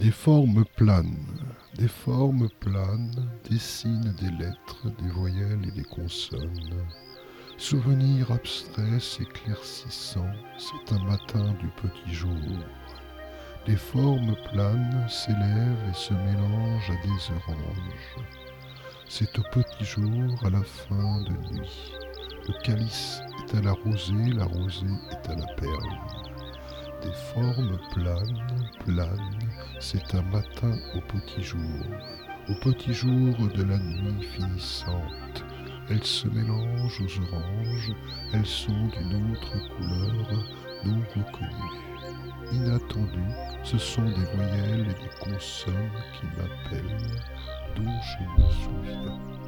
Des formes planes dessinent des lettres, des voyelles et des consonnes. Souvenir abstrait s'éclaircissant, c'est un matin du petit jour. Des formes planes s'élèvent et se mélangent à des oranges. C'est au petit jour, à la fin de nuit. Le calice est à la rosée est à la perle. Des formes planes, c'est un matin au petit jour de la nuit finissante. Elles se mélangent aux oranges, elles sont d'une autre couleur, non reconnue. Inattendues, ce sont des voyelles et des consonnes qui m'appellent, dont je me souviens.